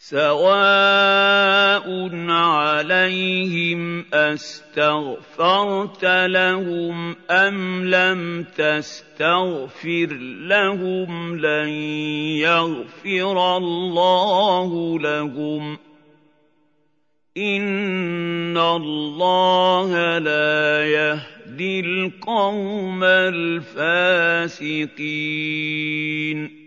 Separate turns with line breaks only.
سَوَاءٌ عَلَيْهِمْ أَسْتَغْفَرْتَ لَهُمْ أَمْ لَمْ تَسْتَغْفِرْ لَهُمْ لَن يَغْفِرَ اللَّهُ لَهُمْ ۚ إِنَّ اللَّهَ لَا يَهْدِي الْقَوْمَ الْفَاسِقِينَ